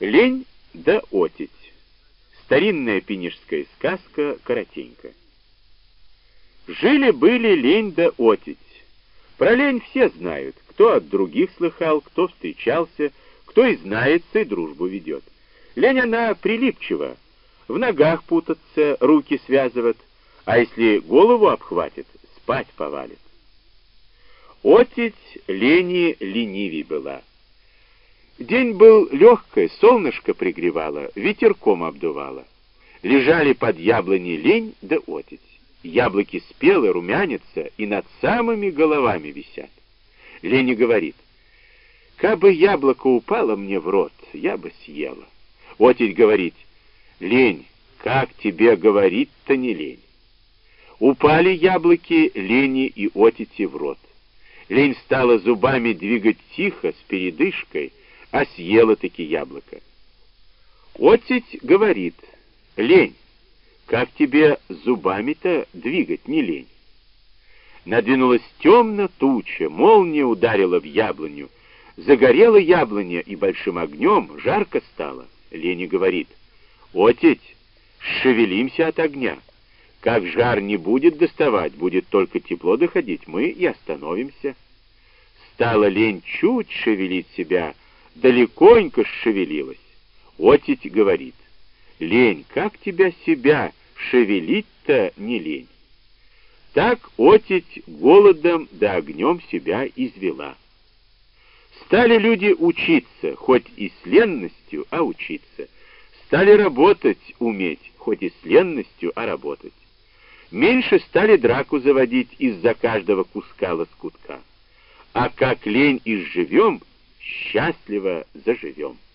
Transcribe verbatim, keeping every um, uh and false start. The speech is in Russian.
Лень да отить. Старинная пинежская сказка коротенько. Жили-были лень да отить. Про лень все знают, кто от других слыхал, кто встречался, кто и знается, и дружбу ведет. Лень она прилипчива, в ногах путаться, руки связывает, а если голову обхватит, спать повалит. Отить лени ленивей была. День был легкий, солнышко пригревало, ветерком обдувало. Лежали под яблоней лень да отить. Яблоки спелы, румянятся и над самыми головами висят. Лень говорит: «Кабы яблоко упало мне в рот, я бы съела». Отить говорит: «Лень, как тебе говорить-то не лень». Упали яблоки лени и отити в рот. Лень стала зубами двигать тихо, с передышкой, а съела-таки яблоко. Отить говорит: «Лень, как тебе зубами-то двигать не лень». Надвинулась темно туча, молния ударила в яблоню, загорела яблоня и большим огнем жарко стало. Лень говорит: «Отить, шевелимся от огня. Как жар не будет доставать, будет только тепло доходить, мы и остановимся». Стала лень чуть шевелить себя, далеконько шевелилась. Отить говорит: «Лень, как тебя себя шевелить-то не лень». Так отить голодом да огнем себя извела. Стали люди учиться, хоть и с ленностью, а учиться. Стали работать уметь, хоть и с ленностью, а работать. Меньше стали драку заводить из-за каждого куска лоскутка. А как лень изживем, счастливо заживем.